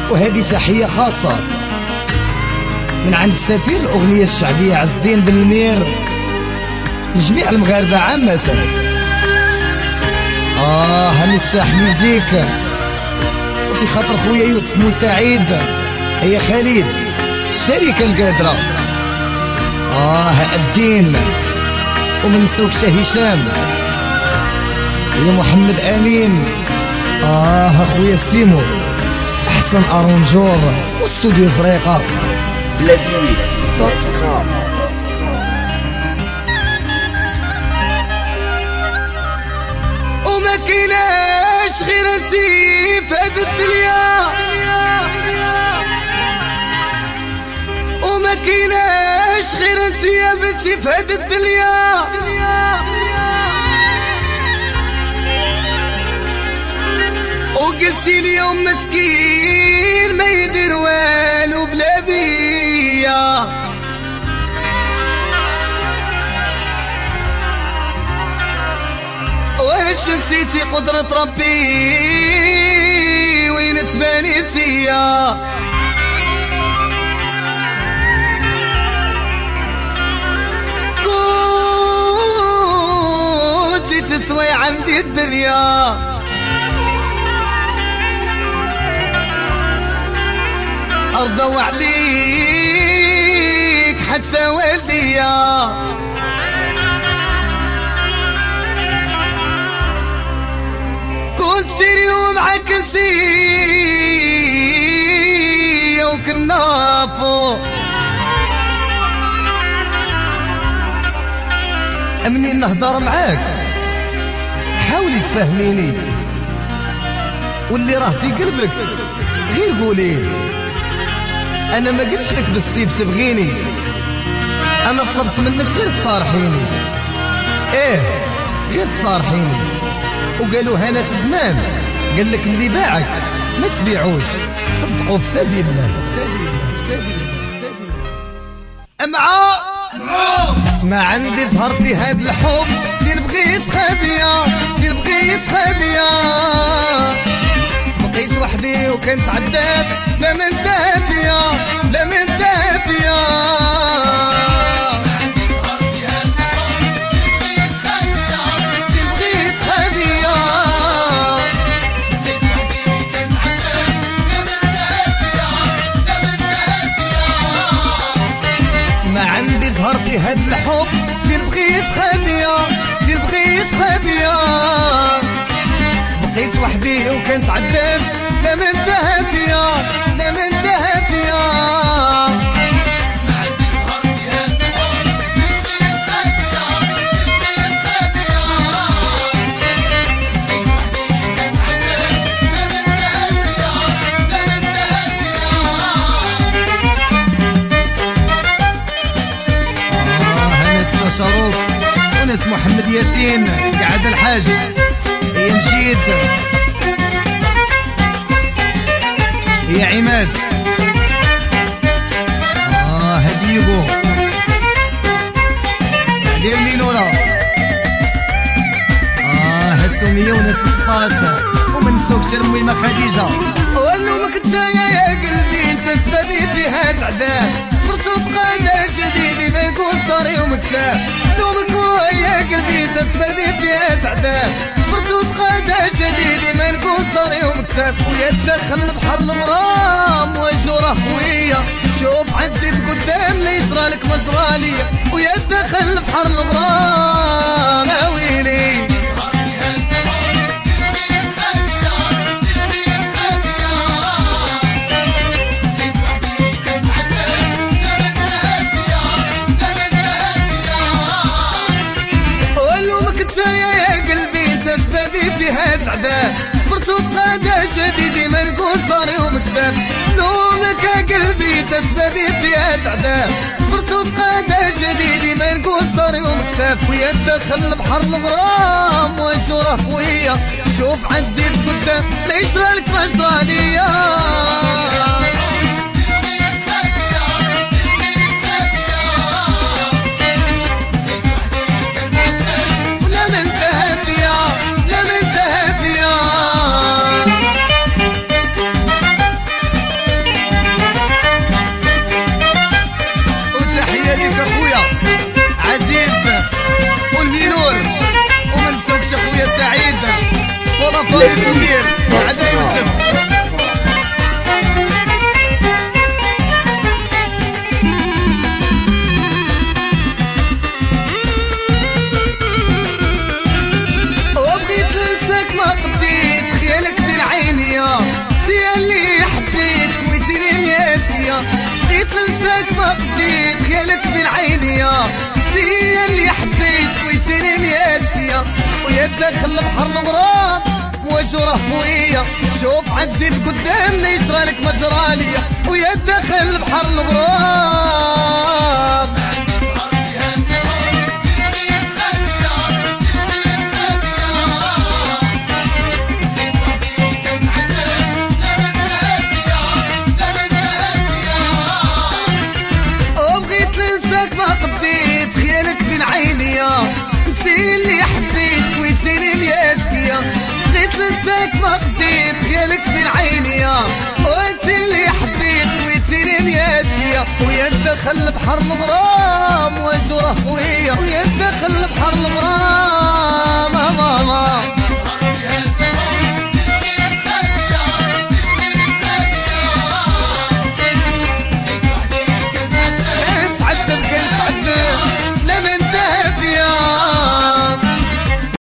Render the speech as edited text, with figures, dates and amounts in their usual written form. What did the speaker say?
وهذه تحية خاصة من عند سفير الأغنية الشعبية عز الدين بن المير لجميع المغاربة عامة. مفتاح ميوزيك وفي خاطر خويا يوسف مساعد، هي خالد الشركة القادرة، الدين، ومن سوق هشام، هي محمد امين، اخويا سيمو، احسن ارونجور، واستوديو فريقة بلاديوي.com. وما كايناش غير انتي في هاد الدنيا، وما كايناش غير انتي يا بنتي في هاد الدنيا. وقلتي اليوم مسكين ما يدير والو بلا بيا، واش نسيتي قدرة ربي وين تبانيتي يا؟ كنتي تسوي عندي الدنيا، أرضوا عليك حتى والديا، كنت سيري ومعاك نسيا وكنا فوق. منين نهضر معاك حاولي تفهميني، واللي راه في قلبك غير قولي. انا ما قلتش لك بالسيف تبغيني، انا طلبت منك غير تصارحيني، غير تصارحيني. وقالوها ناس زمان، قال لك اللي باعك ما تبيعوش، صدقوا في سبيل الله. ما عندي زهر في هاد الحب اللي نبغي يسخابيا، اللي نبغي يسخابيا. بقيت وحدي وكنت عذاب، لا من دافية لا من دافية. زهر في هاد الحب اللي نبغي يسخابيا، اللي نبغي يسخابيا. بقيت وحدي وكنت عذاب، لا من دافية لا من دافية. ما عندي زهر في هاد الحب اللي نبغي يسخابيا، اللي نبغي يسخابيا. بقيت وحدي وكنت عذاب، لا من دافية لا من دافية. شروق وناس محمد ياسين قاعد الحاج، هي مجيد، هي عماد، هديبو، بعدين مينورا، هسومية وناس السطات، ومن سوق شرميمة خديجة. ولومك تسايا يا قلبي انت سببي في هاد العذاب، صبرت وتقادى جديدي ما نكون صاري ومكساب. لومك يا قلبي انت سببي في هاد العذاب، صبرت وتقادى جديدي ما نكون صاري ومكساب. ويا تدخل بحر الغرام وجوره خويا، شوف عاد زيد قدام لا يجرالك ما جراليا. ويا تدخل بحر الغرام ويلي. في هاد العذاب صبرت وتقادى جديدي ما نكون صاري ومكذاب. لومك يا قلبي تسببي في هاد العذاب، صبرت وتقادى جديدي ما نكون صاري ومكذاب. ويا تدخل بحر الغرام وجوره خويا، شوف عاد زيد قدام لا يجرالك ما جراليا. طارق المدير وعدا يوسف. وبغيت ننساك ما قديت خيالك بين عيني يا سي اللي حبيت خويتيني مياسكيا. بغيت ننساك ما قديت خيالك بين عيني يا سي اللي حبيت خويتيني مياسكيا. ويا داخل البحر الغرام مواجهة خويا شوف عاد زيد قدامنا يجرالك مجراليا. ويا داخل البحر الغرام نسي اللي حبيت خويتيني مياسكيا. بغيت ننساك ما قديت خيالك بين عيني يا وانت اللي حبيت خويتيني مياسكيا. ويا دخل البحر الغرام واجوره خويا ويا دخل البحر الغرام ماما